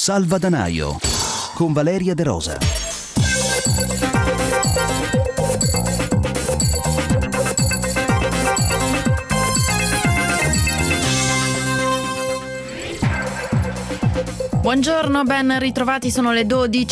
Salvadanaio con Valeria De Rosa. Buongiorno, ben ritrovati, sono le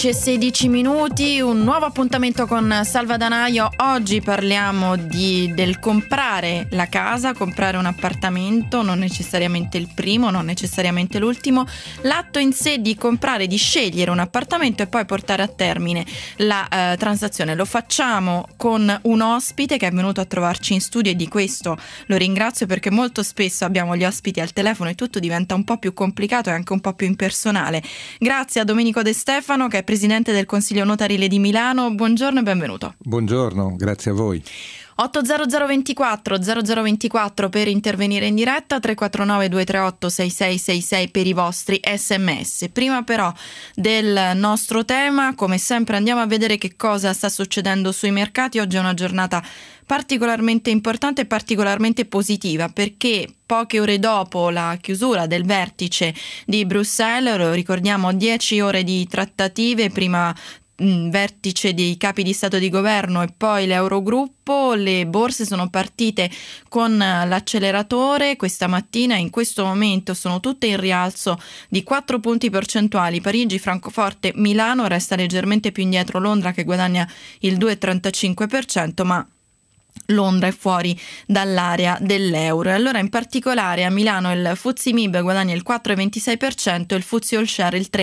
12:16, un nuovo appuntamento con Salvadanaio. Oggi parliamo del comprare la casa, comprare un appartamento, non necessariamente il primo, non necessariamente l'ultimo, l'atto in sé di comprare, di scegliere un appartamento e poi portare a termine la transazione. Lo facciamo con un ospite che è venuto a trovarci in studio e di questo lo ringrazio, perché molto spesso abbiamo gli ospiti al telefono e tutto diventa un po' più complicato e anche un po' più impersonale. Grazie a Domenico De Stefano, che è presidente del Consiglio Notarile di Milano. Buongiorno e benvenuto. Buongiorno, grazie a voi. 800 24 0024 per intervenire in diretta, 349 238 6666 per i vostri sms. Prima però del nostro tema, come sempre andiamo a vedere che cosa sta succedendo sui mercati. Oggi è una giornata particolarmente importante e particolarmente positiva, perché poche ore dopo la chiusura del vertice di Bruxelles, lo ricordiamo, 10 ore di trattative, prima vertice dei capi di Stato e di Governo e poi l'Eurogruppo, le borse sono partite con l'acceleratore questa mattina. In questo momento sono tutte in rialzo di 4 punti percentuali. Parigi, Francoforte, Milano, resta leggermente più indietro Londra che guadagna il 2,35%, ma Londra è fuori dall'area dell'euro. E allora in particolare a Milano il FTSE MIB guadagna il 4,26% e il FTSE All Share il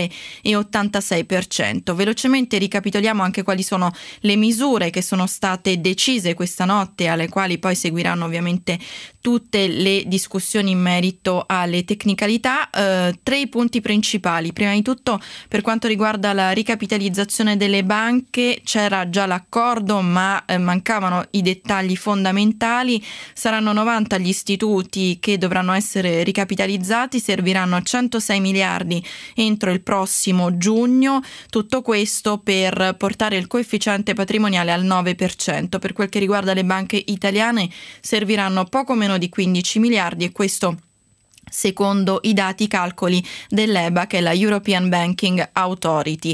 3,86%. Velocemente ricapitoliamo anche quali sono le misure che sono state decise questa notte, alle quali poi seguiranno ovviamente tutte le discussioni in merito alle tecnicalità. 3 punti principali. Prima di tutto, per quanto riguarda la ricapitalizzazione delle banche, c'era già l'accordo, ma mancavano i dettagli fondamentali. Saranno 90 gli istituti che dovranno essere ricapitalizzati, serviranno 106 miliardi entro il prossimo giugno. Tutto questo per portare il coefficiente patrimoniale al 9%. Per quel che riguarda le banche italiane serviranno poco meno di 15 miliardi e questo secondo i dati calcoli dell'EBA, che è la European Banking Authority.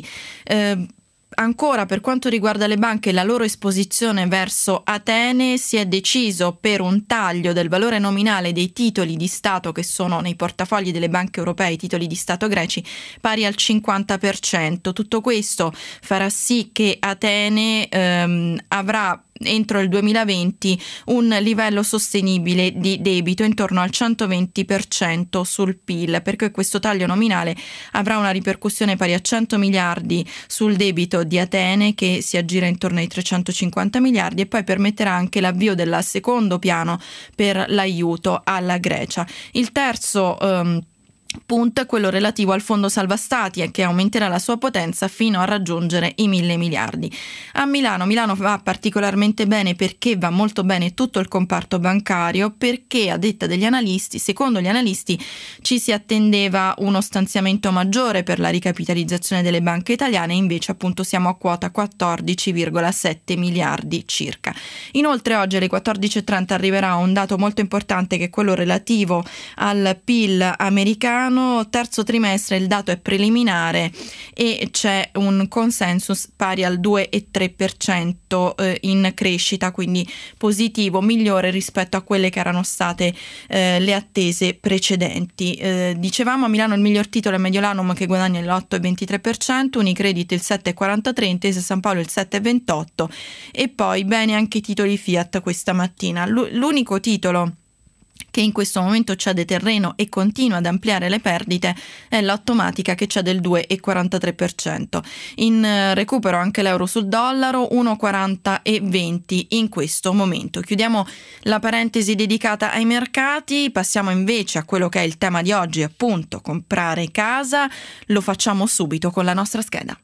Ancora per quanto riguarda le banche, la loro esposizione verso Atene, si è deciso per un taglio del valore nominale dei titoli di Stato che sono nei portafogli delle banche europee, i titoli di Stato greci, pari al 50%. Tutto questo farà sì che Atene avrà entro il 2020 un livello sostenibile di debito intorno al 120% sul PIL, perché questo taglio nominale avrà una ripercussione pari a 100 miliardi sul debito di Atene, che si aggira intorno ai 350 miliardi, e poi permetterà anche l'avvio del secondo piano per l'aiuto alla Grecia. Il terzo punto è quello relativo al fondo salva stati, e che aumenterà la sua potenza fino a raggiungere i 1.000 miliardi. A Milano va particolarmente bene perché va molto bene tutto il comparto bancario, perché a detta degli analisti, secondo gli analisti, ci si attendeva uno stanziamento maggiore per la ricapitalizzazione delle banche italiane, invece appunto siamo a quota 14,7 miliardi circa. Inoltre oggi alle 14:30 arriverà un dato molto importante, che è quello relativo al PIL americano. Terzo trimestre, il dato è preliminare e c'è un consensus pari al 2,3% in crescita, quindi positivo, migliore rispetto a quelle che erano state le attese precedenti. Dicevamo, a Milano il miglior titolo è Mediolanum, che guadagna l'8,23%, Unicredit il 7,43%, Intesa San Paolo il 7,28%, e poi bene anche i titoli Fiat questa mattina. L'unico titolo che in questo momento cede terreno e continua ad ampliare le perdite è l'Automatica, che cede del 2,43%. In recupero anche l'euro sul dollaro, 1,40,20 in questo momento. Chiudiamo la parentesi dedicata ai mercati, passiamo invece a quello che è il tema di oggi, appunto comprare casa. Lo facciamo subito con la nostra scheda.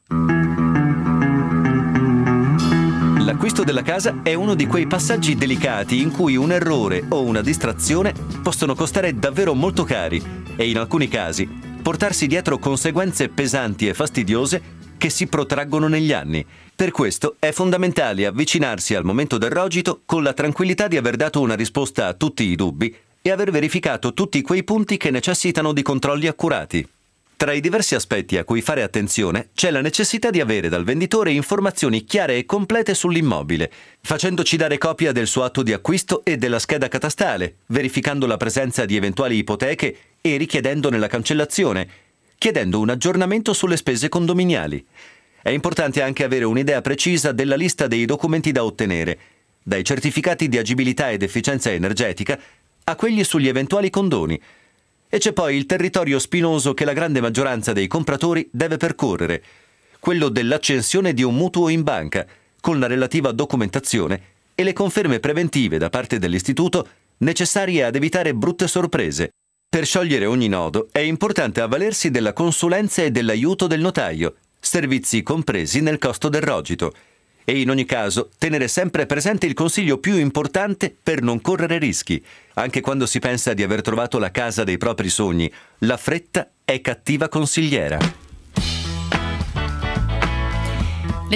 L'acquisto della casa è uno di quei passaggi delicati in cui un errore o una distrazione possono costare davvero molto cari e in alcuni casi portarsi dietro conseguenze pesanti e fastidiose che si protraggono negli anni. Per questo è fondamentale avvicinarsi al momento del rogito con la tranquillità di aver dato una risposta a tutti i dubbi e aver verificato tutti quei punti che necessitano di controlli accurati. Tra i diversi aspetti a cui fare attenzione c'è la necessità di avere dal venditore informazioni chiare e complete sull'immobile, facendoci dare copia del suo atto di acquisto e della scheda catastale, verificando la presenza di eventuali ipoteche e richiedendone la cancellazione, chiedendo un aggiornamento sulle spese condominiali. È importante anche avere un'idea precisa della lista dei documenti da ottenere, dai certificati di agibilità ed efficienza energetica a quelli sugli eventuali condoni. E c'è poi il territorio spinoso che la grande maggioranza dei compratori deve percorrere, quello dell'accensione di un mutuo in banca, con la relativa documentazione e le conferme preventive da parte dell'istituto necessarie ad evitare brutte sorprese. Per sciogliere ogni nodo è importante avvalersi della consulenza e dell'aiuto del notaio, servizi compresi nel costo del rogito. E in ogni caso tenere sempre presente il consiglio più importante per non correre rischi. Anche quando si pensa di aver trovato la casa dei propri sogni, la fretta è cattiva consigliera. Le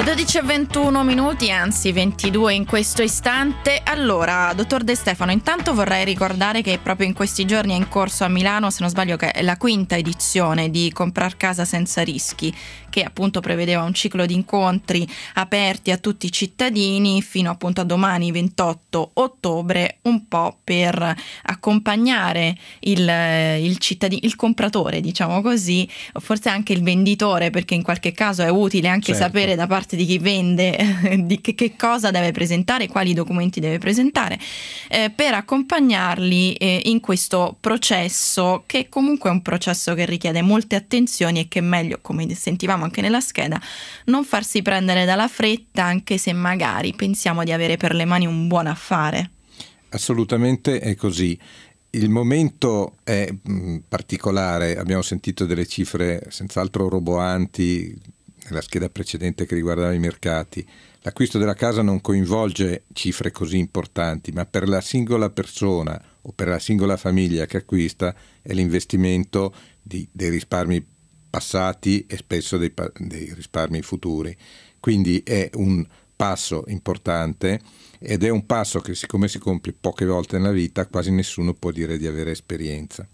12:21, anzi 22 in questo istante. Allora, dottor De Stefano, intanto vorrei ricordare che proprio in questi giorni è in corso a Milano, se non sbaglio, che è la 5ª edizione di Comprar Casa Senza Rischi, che appunto prevedeva un ciclo di incontri aperti a tutti i cittadini fino appunto a domani 28 ottobre, un po' per accompagnare il compratore, diciamo così, forse anche il venditore, perché in qualche caso è utile anche sapere da parte di chi vende di che cosa deve presentare, quali documenti deve presentare, per accompagnarli in questo processo, che comunque è un processo che richiede molte attenzioni e che è meglio, come sentivamo anche nella scheda, non farsi prendere dalla fretta, anche se magari pensiamo di avere per le mani un buon affare. Assolutamente è così. Il momento è particolare, abbiamo sentito delle cifre senz'altro roboanti nella scheda precedente che riguardava i mercati. L'acquisto della casa non coinvolge cifre così importanti, ma per la singola persona o per la singola famiglia che acquista è l'investimento dei risparmi passati e spesso dei risparmi futuri. Quindi è un passo importante ed è un passo che, siccome si compie poche volte nella vita, quasi nessuno può dire di avere esperienza.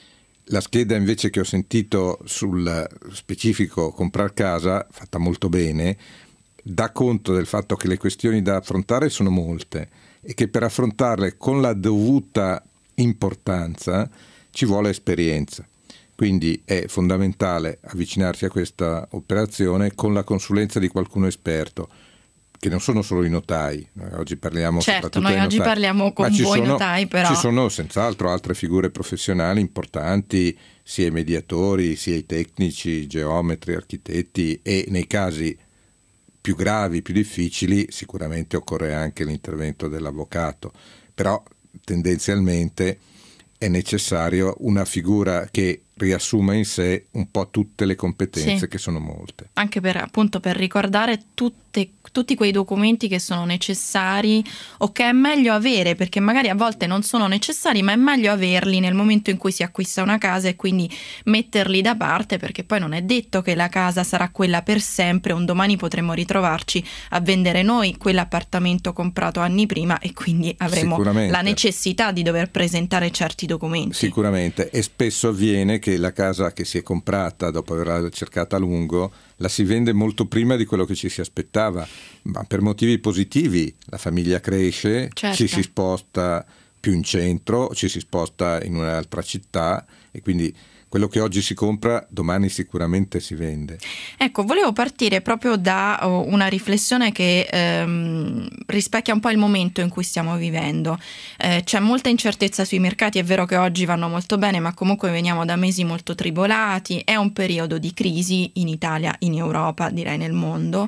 La scheda invece che ho sentito sul specifico comprar casa, fatta molto bene, dà conto del fatto che le questioni da affrontare sono molte e che per affrontarle con la dovuta importanza ci vuole esperienza. Quindi è fondamentale avvicinarsi a questa operazione con la consulenza di qualcuno esperto, che non sono solo i notai. Oggi parliamo soprattutto noi oggi parliamo con voi notai, però ci sono senz'altro altre figure professionali importanti, sia i mediatori, sia i tecnici, geometri, architetti, e nei casi più gravi, più difficili, sicuramente occorre anche l'intervento dell'avvocato, però tendenzialmente è necessario una figura che riassuma in sé un po' tutte le competenze, che sono molte. Anche per ricordare tutti quei documenti che sono necessari o che è meglio avere, perché magari a volte non sono necessari, ma è meglio averli nel momento in cui si acquista una casa e quindi metterli da parte, perché poi non è detto che la casa sarà quella per sempre. Un domani potremo ritrovarci a vendere noi quell'appartamento comprato anni prima e quindi avremo la necessità di dover presentare certi documenti. Sicuramente, e spesso avviene che la casa che si è comprata dopo averla cercata a lungo la si vende molto prima di quello che ci si aspettava, ma per motivi positivi. La famiglia cresce, ci si sposta più in centro, ci si sposta in un'altra città e quindi quello che oggi si compra domani sicuramente si vende. Ecco, volevo partire proprio da una riflessione che rispecchia un po' il momento in cui stiamo vivendo. C'è molta incertezza sui mercati, è vero che oggi vanno molto bene, ma comunque veniamo da mesi molto tribolati, è un periodo di crisi in Italia, in Europa, direi nel mondo.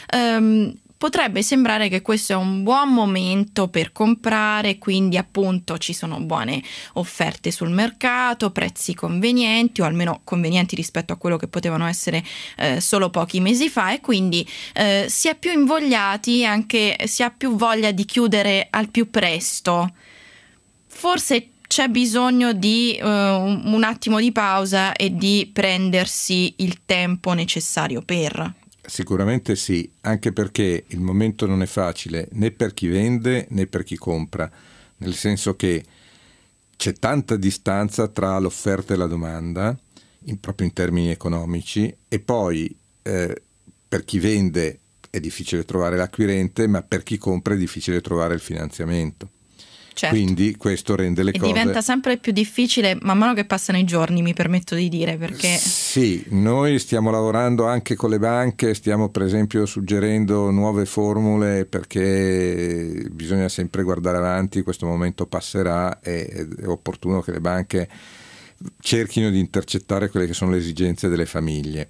Potrebbe sembrare che questo è un buon momento per comprare, quindi appunto ci sono buone offerte sul mercato, prezzi convenienti o almeno convenienti rispetto a quello che potevano essere solo pochi mesi fa, e quindi si è più invogliati, anche si ha più voglia di chiudere al più presto. Forse c'è bisogno di un attimo di pausa e di prendersi il tempo necessario per... Sicuramente sì, anche perché il momento non è facile né per chi vende né per chi compra, nel senso che c'è tanta distanza tra l'offerta e la domanda proprio in termini economici, e poi per chi vende è difficile trovare l'acquirente, ma per chi compra è difficile trovare il finanziamento. Certo. Quindi questo rende le cose... diventa sempre più difficile man mano che passano i giorni, mi permetto di dire, perché... Sì, noi stiamo lavorando anche con le banche, stiamo per esempio suggerendo nuove formule, perché bisogna sempre guardare avanti, questo momento passerà, è opportuno che le banche cerchino di intercettare quelle che sono le esigenze delle famiglie.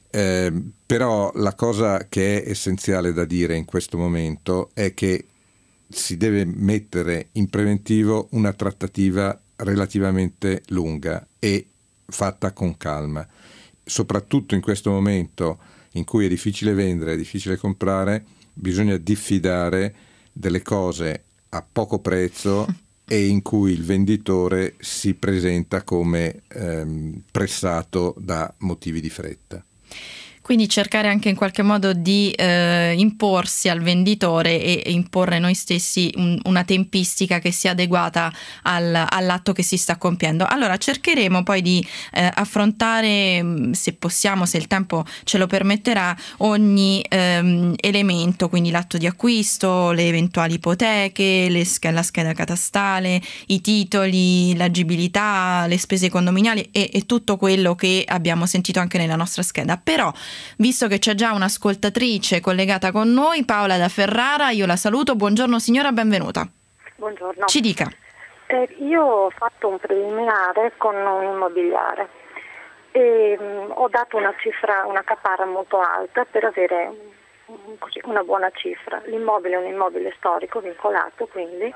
Però la cosa che è essenziale da dire in questo momento è che si deve mettere in preventivo una trattativa relativamente lunga e fatta con calma, soprattutto in questo momento in cui è difficile vendere, è difficile comprare, bisogna diffidare delle cose a poco prezzo e in cui il venditore si presenta come pressato da motivi di fretta. Quindi cercare anche in qualche modo di imporsi al venditore e imporre noi stessi una tempistica che sia adeguata all'atto che si sta compiendo. Allora cercheremo poi di affrontare, se possiamo, se il tempo ce lo permetterà, ogni elemento, quindi l'atto di acquisto, le eventuali ipoteche, la scheda catastale, i titoli, l'agibilità, le spese condominiali e tutto quello che abbiamo sentito anche nella nostra scheda. Però, visto che c'è già un'ascoltatrice collegata con noi, Paola da Ferrara, io la saluto. Buongiorno signora, benvenuta. Buongiorno. Ci dica. Io ho fatto un preliminare con un immobiliare e ho dato una cifra, una caparra molto alta per avere una buona cifra. L'immobile è un immobile storico vincolato, quindi,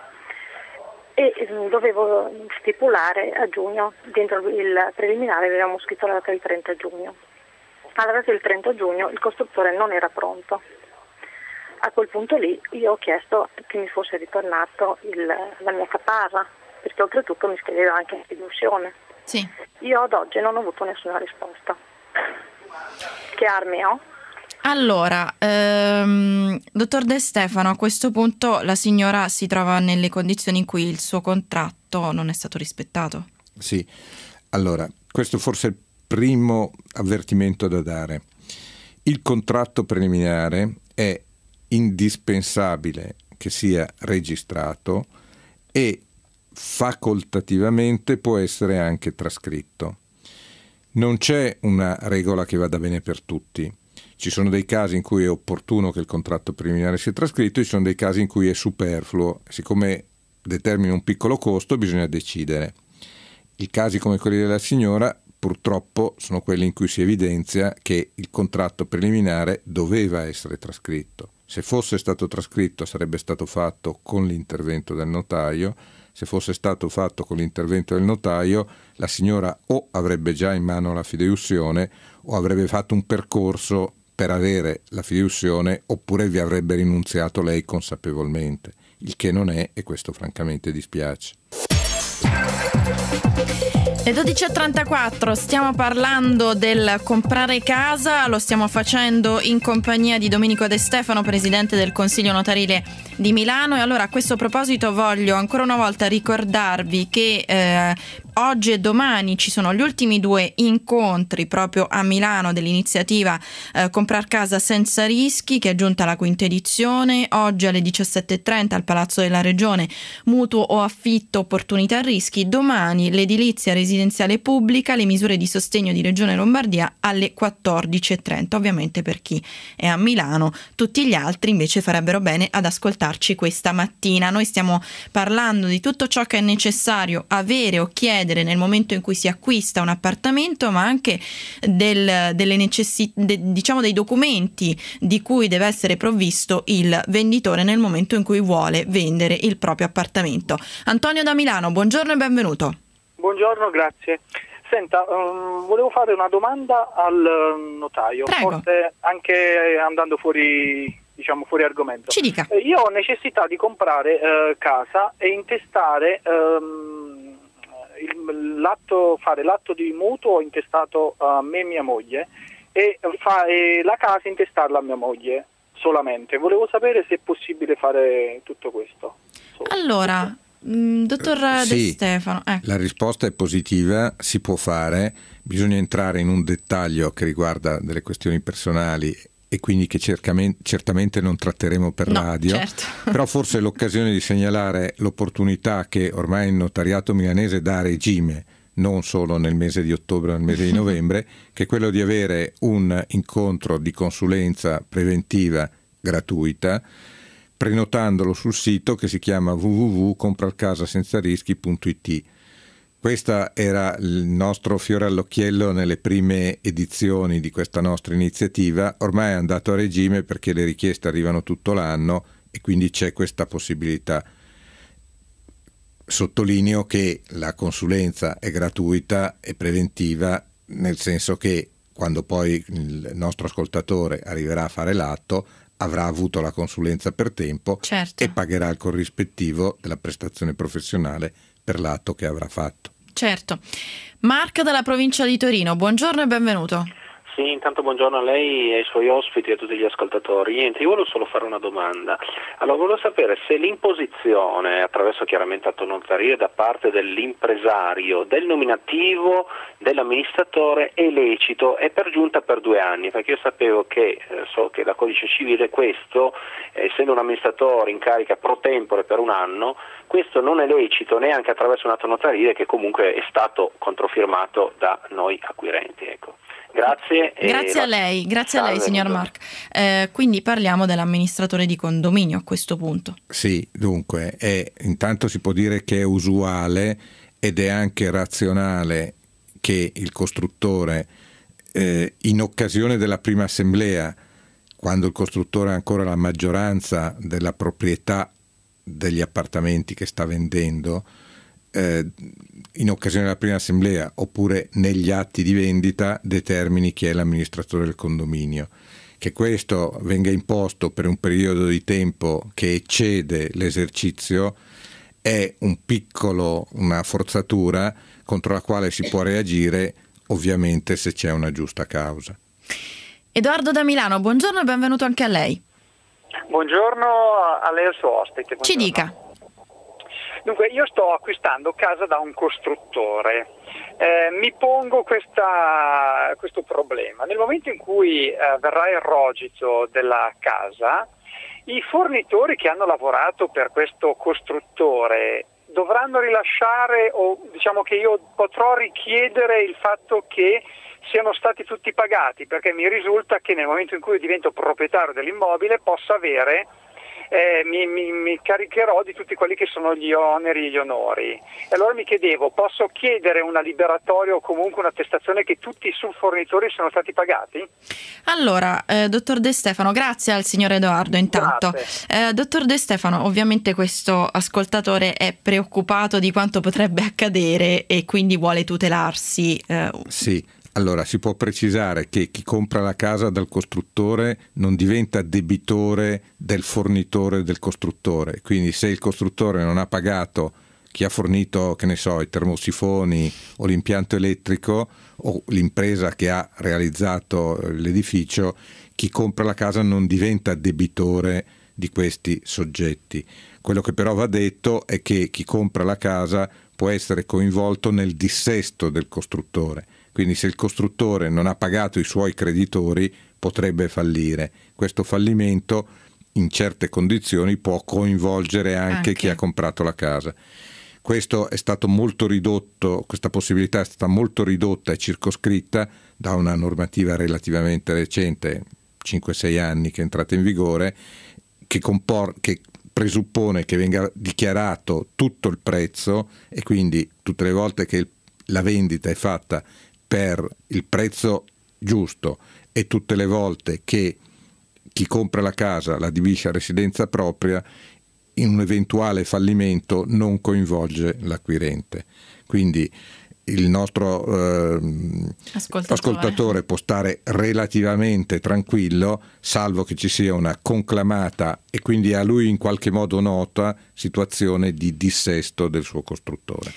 e dovevo stipulare a giugno. Dentro il preliminare avevamo scritto la data del 30 giugno. Alla data del 30 giugno il costruttore non era pronto. A quel punto lì io ho chiesto che mi fosse ritornato la mia caparra, perché oltretutto mi scriveva anche in fiduzione. Sì. Io ad oggi non ho avuto nessuna risposta. Che armi ho? Allora, dottor De Stefano, a questo punto la signora si trova nelle condizioni in cui il suo contratto non è stato rispettato. Sì, allora, questo forse è il primo avvertimento da dare. Il contratto preliminare è indispensabile che sia registrato e facoltativamente può essere anche trascritto. Non c'è una regola che vada bene per tutti. Ci sono dei casi in cui è opportuno che il contratto preliminare sia trascritto, ci sono dei casi in cui è superfluo. Siccome determina un piccolo costo, bisogna decidere. I casi come quelli della signora purtroppo sono quelli in cui si evidenzia che il contratto preliminare doveva essere trascritto. Se fosse stato trascritto sarebbe stato fatto con l'intervento del notaio. Se fosse stato fatto con l'intervento del notaio, la signora o avrebbe già in mano la fideiussione o avrebbe fatto un percorso per avere la fideiussione, oppure vi avrebbe rinunziato lei consapevolmente, il che non è, e questo francamente dispiace. Le 12.34, stiamo parlando del comprare casa, lo stiamo facendo in compagnia di Domenico De Stefano, presidente del Consiglio Notarile di Milano. E allora a questo proposito voglio ancora una volta ricordarvi che oggi e domani ci sono gli ultimi 2 incontri proprio a Milano dell'iniziativa Comprar Casa Senza Rischi, che è giunta alla 5ª edizione. Oggi alle 17.30 al Palazzo della Regione, mutuo o affitto, opportunità e rischi. Domani l'edilizia residenziale pubblica, le misure di sostegno di Regione Lombardia alle 14.30. Ovviamente per chi è a Milano, tutti gli altri invece farebbero bene ad ascoltarci questa mattina. Noi stiamo parlando di tutto ciò che è necessario avere o chiedere nel momento in cui si acquista un appartamento, ma anche delle diciamo dei documenti di cui deve essere provvisto il venditore nel momento in cui vuole vendere il proprio appartamento. Antonio da Milano, buongiorno e benvenuto. Buongiorno, grazie. Senta, volevo fare una domanda al notaio. Prego. Forse anche andando fuori argomento. Ci dica. Io ho necessità di comprare casa e intestare fare l'atto di mutuo intestato a me e mia moglie e la casa intestarla a mia moglie solamente. Volevo sapere se è possibile fare tutto questo. Allora, Dottor De Stefano, la risposta è positiva, si può fare, bisogna entrare in un dettaglio che riguarda delle questioni personali e quindi che certamente non tratteremo per radio, certo. Però forse è l'occasione di segnalare l'opportunità che ormai il notariato milanese dà a regime, non solo nel mese di ottobre o nel mese di novembre, che è quello di avere un incontro di consulenza preventiva gratuita, prenotandolo sul sito che si chiama www.compralcasasenzarrischi.it. Questo era il nostro fiore all'occhiello nelle prime edizioni di questa nostra iniziativa. Ormai è andato a regime perché le richieste arrivano tutto l'anno e quindi c'è questa possibilità. Sottolineo che la consulenza è gratuita e preventiva, nel senso che quando poi il nostro ascoltatore arriverà a fare l'atto avrà avuto la consulenza per tempo, certo, e pagherà il corrispettivo della prestazione professionale per l'atto che avrà fatto. Certo. Marco dalla provincia di Torino, buongiorno e benvenuto. Sì, intanto buongiorno a lei e ai suoi ospiti e a tutti gli ascoltatori. Niente, io volevo solo fare una domanda. Allora, volevo sapere se l'imposizione, attraverso chiaramente atto notarile da parte dell'impresario, del nominativo dell'amministratore è lecito e per giunta per 2 anni, perché io sapevo che, so che da codice civile questo, essendo un amministratore in carica pro tempore per 1 anno, questo non è lecito neanche attraverso un atto notarile che comunque è stato controfirmato da noi acquirenti, ecco. Grazie a lei, signor Marc. Quindi parliamo dell'amministratore di condominio a questo punto. Sì, dunque, intanto si può dire che è usuale ed è anche razionale che il costruttore, in occasione della prima assemblea, quando il costruttore ha ancora la maggioranza della proprietà degli appartamenti che sta vendendo, in occasione della prima assemblea oppure negli atti di vendita determini chi è l'amministratore del condominio. Che questo venga imposto per un periodo di tempo che eccede l'esercizio è una forzatura contro la quale si può reagire, ovviamente se c'è una giusta causa. Edoardo da Milano, buongiorno e benvenuto anche a lei. Buongiorno a lei e al suo ospite. Buongiorno. Ci dica. Dunque, io sto acquistando casa da un costruttore. Mi pongo questo problema. Nel momento in cui verrà il rogito della casa, i fornitori che hanno lavorato per questo costruttore dovranno rilasciare, o diciamo che io potrò richiedere il fatto che siano stati tutti pagati, perché mi risulta che nel momento in cui divento proprietario dell'immobile possa avere mi caricherò di tutti quelli che sono gli oneri e gli onori. E allora mi chiedevo, posso chiedere una liberatoria o comunque un'attestazione che tutti i subfornitori sono stati pagati? Allora, dottor De Stefano, grazie al signor Edoardo intanto. Dottor De Stefano, ovviamente questo ascoltatore è preoccupato di quanto potrebbe accadere e quindi vuole tutelarsi. Sì. Allora, si può precisare che chi compra la casa dal costruttore non diventa debitore del fornitore del costruttore, quindi se il costruttore non ha pagato chi ha fornito, che ne so, i termosifoni o l'impianto elettrico o l'impresa che ha realizzato l'edificio, chi compra la casa non diventa debitore di questi soggetti. Quello che però va detto è che chi compra la casa può essere coinvolto nel dissesto del costruttore. Quindi se il costruttore non ha pagato i suoi creditori potrebbe fallire. Questo fallimento in certe condizioni può coinvolgere anche chi ha comprato la casa. Questo è stato molto ridotto, questa possibilità è stata molto ridotta e circoscritta da una normativa relativamente recente, 5-6 anni che è entrata in vigore, che presuppone che venga dichiarato tutto il prezzo e quindi tutte le volte che la vendita è fatta per il prezzo giusto e tutte le volte che chi compra la casa la adibisce a residenza propria, in un eventuale fallimento non coinvolge l'acquirente. Quindi il nostro ascoltatore può stare relativamente tranquillo, salvo che ci sia una conclamata e quindi a lui in qualche modo nota situazione di dissesto del suo costruttore.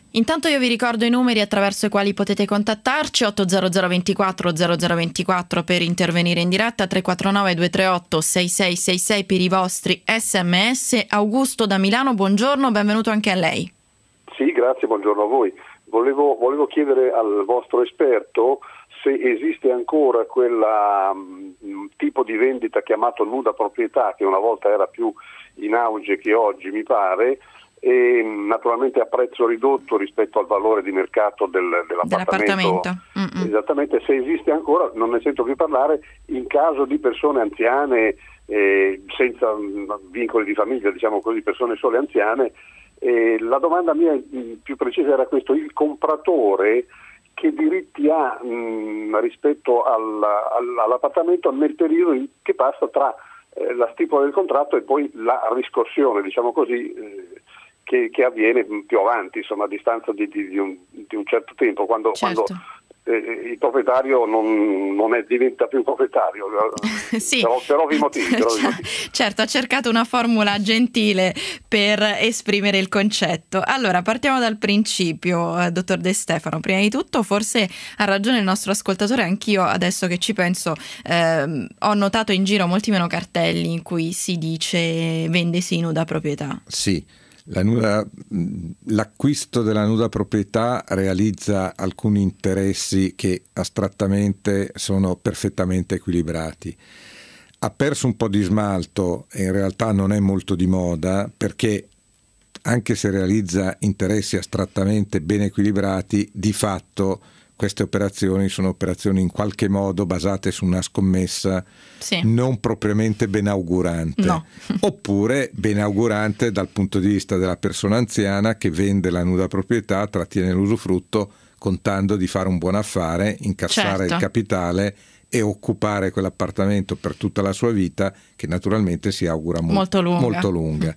Intanto io vi ricordo i numeri attraverso i quali potete contattarci: 800 24 0024 per intervenire in diretta, 349 238 6666 per i vostri sms. Augusto da Milano, buongiorno, benvenuto anche a lei. Sì, grazie, buongiorno a voi. Volevo chiedere al vostro esperto se esiste ancora quel tipo di vendita chiamato nuda proprietà, che una volta era più in auge che oggi, mi pare, e naturalmente a prezzo ridotto rispetto al valore di mercato dell'appartamento. Esattamente, se esiste ancora, non ne sento più parlare, in caso di persone anziane, senza vincoli di famiglia, diciamo così, persone sole anziane. La domanda mia più precisa era questo: il compratore che diritti ha rispetto all'appartamento nel periodo che passa tra la stipula del contratto e poi la riscossione, diciamo così, che avviene più avanti, insomma, a distanza di un certo tempo, quando il proprietario non diventa più proprietario, sì. per ovvi motivi. Certo, ha cercato una formula gentile per esprimere il concetto. Allora, partiamo dal principio, dottor De Stefano. Prima di tutto, forse ha ragione il nostro ascoltatore, anch'io adesso che ci penso ho notato in giro molti meno cartelli in cui si dice vendesi nuda proprietà. Sì. L'acquisto della nuda proprietà realizza alcuni interessi che astrattamente sono perfettamente equilibrati. Ha perso un po' di smalto e in realtà non è molto di moda, perché anche se realizza interessi astrattamente ben equilibrati, di fatto queste operazioni sono operazioni in qualche modo basate su una scommessa non propriamente benaugurante, oppure benaugurante dal punto di vista della persona anziana che vende la nuda proprietà, trattiene l'usufrutto contando di fare un buon affare, incassare il capitale e occupare quell'appartamento per tutta la sua vita, che naturalmente si augura molto lunga.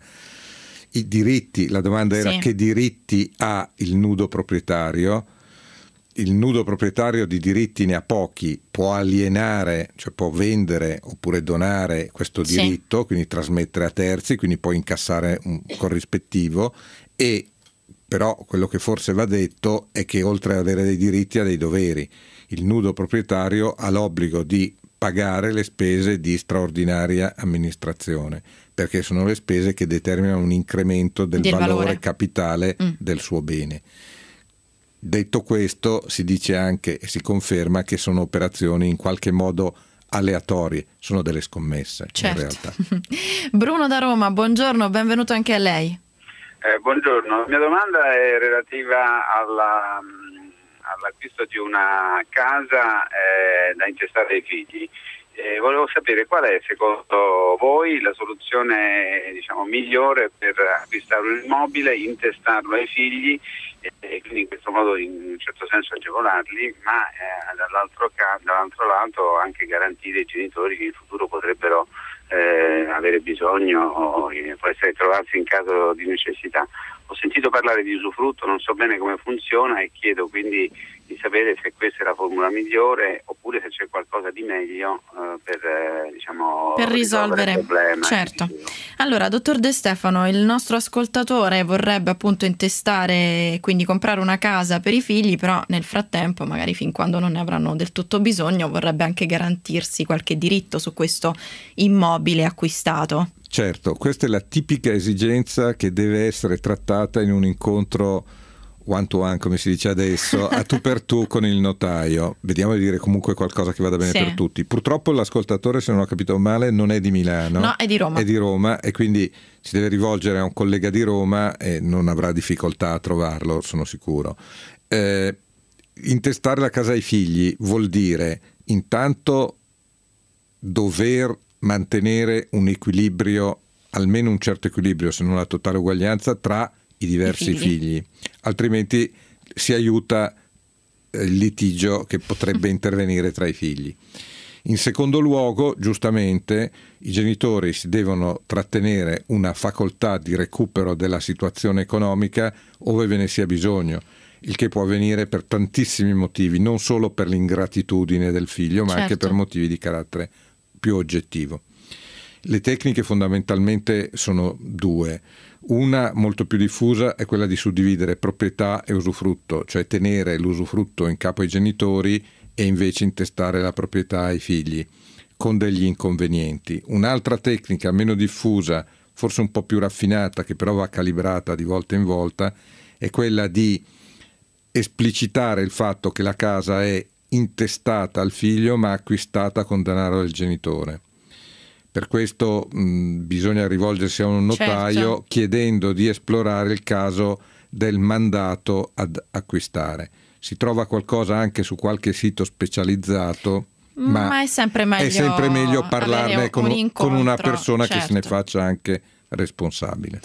I diritti, la domanda era che diritti ha il nudo proprietario. Il nudo proprietario di diritti ne ha pochi, può alienare, cioè può vendere oppure donare questo diritto, quindi trasmettere a terzi, quindi può incassare un corrispettivo, e però quello che forse va detto è che oltre ad avere dei diritti ha dei doveri. Il nudo proprietario ha l'obbligo di pagare le spese di straordinaria amministrazione, perché sono le spese che determinano un incremento del valore capitale del suo bene. Detto questo, si dice anche e si conferma che sono operazioni in qualche modo aleatorie, sono delle scommesse in realtà. Bruno da Roma, buongiorno, benvenuto anche a lei. Buongiorno, la mia domanda è relativa all'acquisto di una casa da intestare ai figli. Volevo sapere qual è secondo voi la soluzione, diciamo, migliore per acquistare un immobile, intestarlo ai figli e quindi in questo modo in un certo senso agevolarli, ma dall'altro lato anche garantire ai genitori che in futuro potrebbero avere bisogno o può essere trovarsi in caso di necessità. Ho sentito parlare di usufrutto, non so bene come funziona e chiedo quindi di sapere se questa è la formula migliore oppure se c'è qualcosa di meglio per risolvere il problema. Certo. Allora, dottor De Stefano, il nostro ascoltatore vorrebbe appunto intestare, quindi comprare una casa per i figli, però nel frattempo, magari fin quando non ne avranno del tutto bisogno, vorrebbe anche garantirsi qualche diritto su questo immobile acquistato. Certo, questa è la tipica esigenza che deve essere trattata in un incontro one to one, come si dice adesso, a tu per tu con il notaio. Vediamo di dire comunque qualcosa che vada bene per tutti. Purtroppo l'ascoltatore, se non ho capito male, non è di Milano, no, è di Roma. È di Roma e quindi si deve rivolgere a un collega di Roma e non avrà difficoltà a trovarlo, sono sicuro. Intestare la casa ai figli vuol dire intanto dover mantenere un equilibrio, almeno un certo equilibrio, se non la totale uguaglianza, tra i diversi figli. Altrimenti si aiuta il litigio che potrebbe intervenire tra i figli. In secondo luogo, giustamente, i genitori si devono trattenere una facoltà di recupero della situazione economica ove ve ne sia bisogno, il che può avvenire per tantissimi motivi, non solo per l'ingratitudine del figlio, ma anche per motivi di carattere più oggettivo. Le tecniche fondamentalmente sono due. Una molto più diffusa è quella di suddividere proprietà e usufrutto, cioè tenere l'usufrutto in capo ai genitori e invece intestare la proprietà ai figli, con degli inconvenienti. Un'altra tecnica meno diffusa, forse un po' più raffinata, che però va calibrata di volta in volta, è quella di esplicitare il fatto che la casa è intestata al figlio ma acquistata con denaro del genitore. Per questo bisogna rivolgersi a un notaio, certo, chiedendo di esplorare il caso del mandato ad acquistare. Si trova qualcosa anche su qualche sito specializzato, ma è sempre meglio parlarne con una persona, certo, che se ne faccia anche responsabile.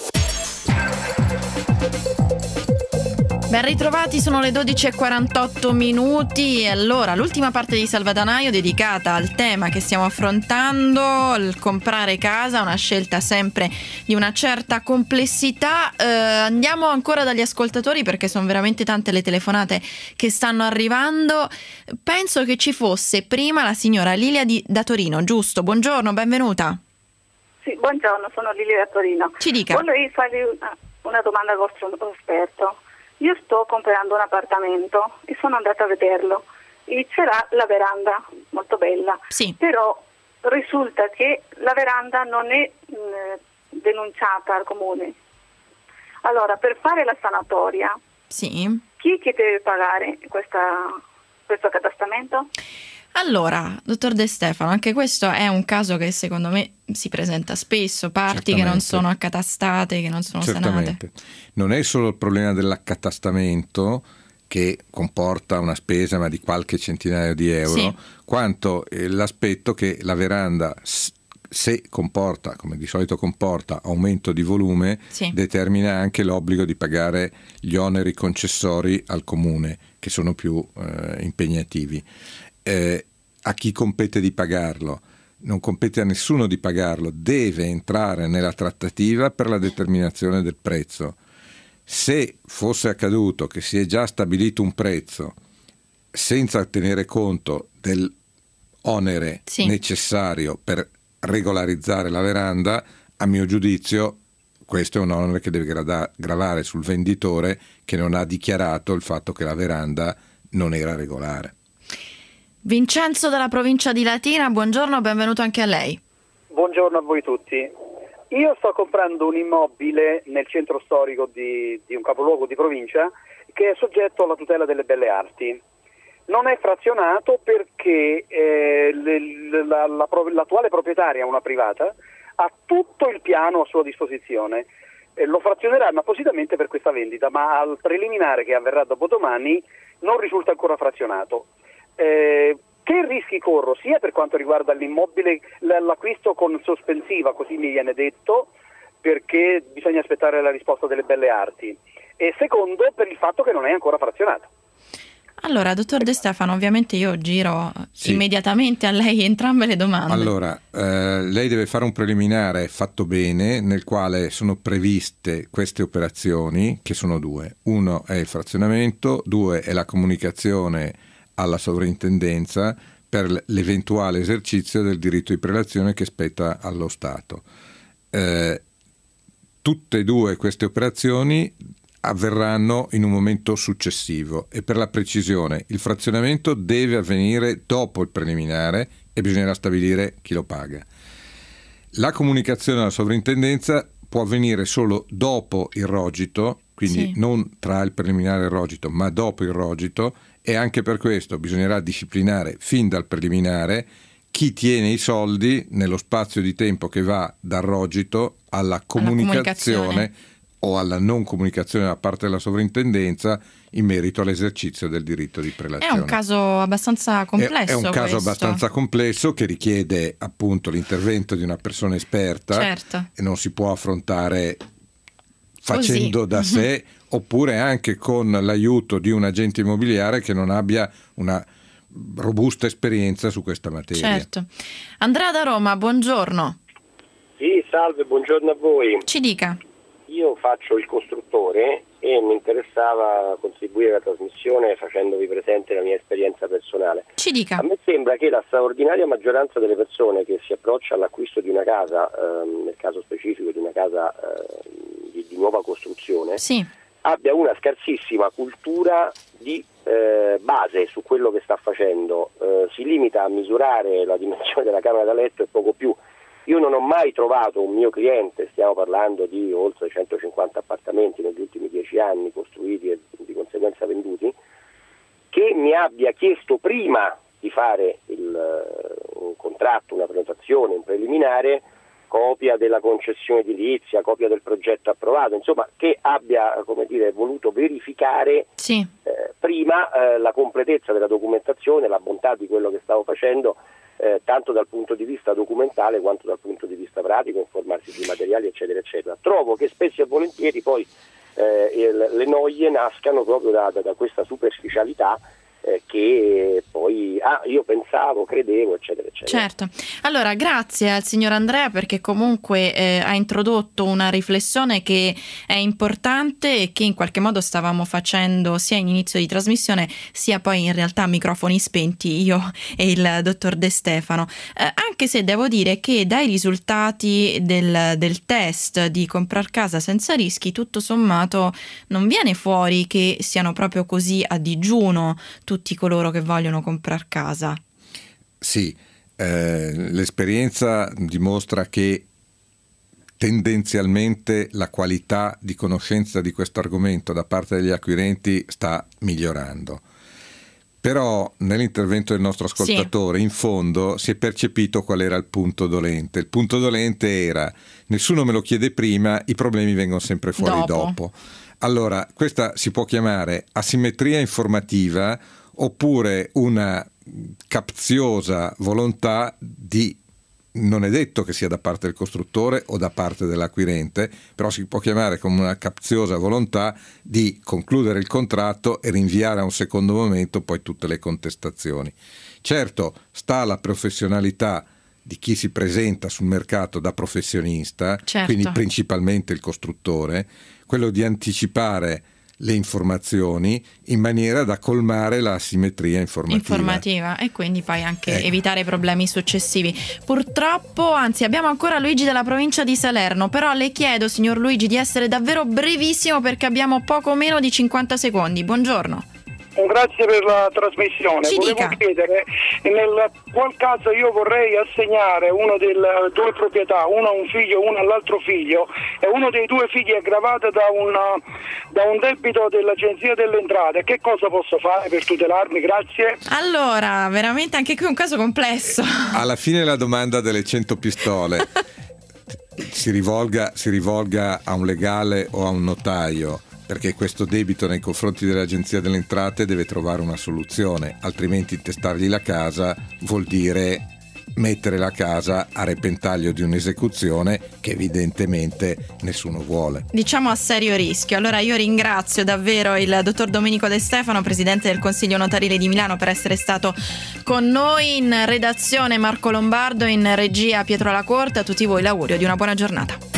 Ben ritrovati, sono le 12:48 e allora l'ultima parte di Salvadanaio dedicata al tema che stiamo affrontando, il comprare casa, una scelta sempre di una certa complessità. Andiamo ancora dagli ascoltatori perché sono veramente tante le telefonate che stanno arrivando. Penso che ci fosse prima la signora Lilia da Torino, giusto? Buongiorno, benvenuta. Sì, buongiorno, sono Lilia da Torino. Ci dica. Volevo farvi una domanda al vostro esperto. Io sto comprando un appartamento e sono andata a vederlo e c'era la veranda molto bella, sì, però risulta che la veranda non è denunciata al comune. Allora, per fare la sanatoria, sì, chi che deve pagare questo accatastamento? Allora, dottor De Stefano, anche questo è un caso che secondo me si presenta spesso, parti che non sono accatastate, che non sono sanate. Non è solo il problema dell'accatastamento, che comporta una spesa ma di qualche centinaio di euro, sì, quanto l'aspetto che la veranda, se comporta, come di solito comporta, aumento di volume, sì, determina anche l'obbligo di pagare gli oneri concessori al comune, che sono più impegnativi. A chi compete di pagarlo? Non compete a nessuno di pagarlo, deve entrare nella trattativa per la determinazione del prezzo. Se fosse accaduto che si è già stabilito un prezzo senza tenere conto dell'onere, sì, necessario per regolarizzare la veranda, a mio giudizio questo è un onere che deve gravare sul venditore che non ha dichiarato il fatto che la veranda non era regolare. Vincenzo dalla provincia di Latina, buongiorno, benvenuto anche a lei. Buongiorno a voi tutti. Io sto comprando un immobile nel centro storico di un capoluogo di provincia che è soggetto alla tutela delle belle arti. Non è frazionato perché l'attuale proprietaria, una privata, ha tutto il piano a sua disposizione. Lo frazioneranno appositamente per questa vendita, ma al preliminare che avverrà dopodomani non risulta ancora frazionato. Che rischi corro sia per quanto riguarda l'immobile, l'acquisto con sospensiva, così mi viene detto, perché bisogna aspettare la risposta delle belle arti, e secondo per il fatto che non è ancora frazionato. Allora, dottor De Stefano, ovviamente io giro immediatamente a lei entrambe le domande. Allora, lei deve fare un preliminare fatto bene, nel quale sono previste queste operazioni, che sono due. Uno è il frazionamento, due è la comunicazione alla sovrintendenza per l'eventuale esercizio del diritto di prelazione che spetta allo Stato. Tutte e due queste operazioni avverranno in un momento successivo e, per la precisione, il frazionamento deve avvenire dopo il preliminare e bisognerà stabilire chi lo paga. La comunicazione alla sovrintendenza può avvenire solo dopo il rogito, quindi non tra il preliminare e il rogito, ma dopo il rogito, e anche per questo bisognerà disciplinare fin dal preliminare chi tiene i soldi nello spazio di tempo che va dal rogito alla comunicazione o alla non comunicazione da parte della sovrintendenza in merito all'esercizio del diritto di prelazione. È un caso abbastanza complesso. È un caso abbastanza complesso che richiede appunto l'intervento di una persona esperta, certo, e non si può affrontare facendo da sé, oppure anche con l'aiuto di un agente immobiliare che non abbia una robusta esperienza su questa materia. Certo. Andrea da Roma, buongiorno. Sì, salve, buongiorno a voi. Ci dica. Io faccio il costruttore e mi interessava contribuire alla trasmissione facendovi presente la mia esperienza personale. Ci dica. A me sembra che la straordinaria maggioranza delle persone che si approccia all'acquisto di una casa, nel caso specifico di una casa di nuova costruzione, sì, abbia una scarsissima cultura di base su quello che sta facendo, si limita a misurare la dimensione della camera da letto e poco più. Io non ho mai trovato un mio cliente, stiamo parlando di oltre 150 appartamenti negli ultimi 10 anni costruiti e di conseguenza venduti, che mi abbia chiesto prima di fare un contratto, una prenotazione, un preliminare, copia della concessione edilizia, copia del progetto approvato, insomma che abbia, come dire, voluto verificare sì, prima la completezza della documentazione, la bontà di quello che stavo facendo, tanto dal punto di vista documentale quanto dal punto di vista pratico, informarsi sui materiali eccetera eccetera. Trovo che spesso e volentieri poi le noie nascano proprio da questa superficialità che poi io pensavo, credevo eccetera eccetera. certo. Allora grazie al signor Andrea, perché comunque ha introdotto una riflessione che è importante e che in qualche modo stavamo facendo sia in inizio di trasmissione sia poi in realtà a microfoni spenti io e il dottor De Stefano, anche se devo dire che dai risultati del test di comprar casa senza rischi tutto sommato non viene fuori che siano proprio così a digiuno tutti coloro che vogliono comprar casa. Sì, l'esperienza dimostra che tendenzialmente la qualità di conoscenza di questo argomento da parte degli acquirenti sta migliorando. Però nell'intervento del nostro ascoltatore, in fondo si è percepito qual era il punto dolente. Il punto dolente era: nessuno me lo chiede prima, i problemi vengono sempre fuori dopo. Allora, questa si può chiamare asimmetria informativa oppure una capziosa volontà di, non è detto che sia da parte del costruttore o da parte dell'acquirente, però si può chiamare come una capziosa volontà di concludere il contratto e rinviare a un secondo momento poi tutte le contestazioni. Certo, sta alla professionalità di chi si presenta sul mercato da professionista, certo, quindi principalmente il costruttore, quello di anticipare le informazioni in maniera da colmare la asimmetria informativa e quindi poi anche evitare problemi successivi. Purtroppo, anzi, abbiamo ancora Luigi dalla provincia di Salerno, però le chiedo, signor Luigi, di essere davvero brevissimo perché abbiamo poco meno di 50 secondi. Buongiorno. Grazie per la trasmissione. Volevo chiedere, nel qual caso io vorrei assegnare una delle due proprietà, una a un figlio, una all'altro figlio, e uno dei due figli è gravato da un debito dell'Agenzia delle Entrate. Che cosa posso fare per tutelarmi? Grazie. Allora, veramente anche qui un caso complesso. Alla fine la domanda delle 100 pistole. si rivolga a un legale o a un notaio, perché questo debito nei confronti dell'Agenzia delle Entrate deve trovare una soluzione, altrimenti intestargli la casa vuol dire mettere la casa a repentaglio di un'esecuzione che evidentemente nessuno vuole. Diciamo a serio rischio. Allora io ringrazio davvero il dottor Domenico De Stefano, presidente del Consiglio Notarile di Milano, per essere stato con noi. In redazione Marco Lombardo, in regia Pietro La Corte. A tutti voi l'augurio di una buona giornata.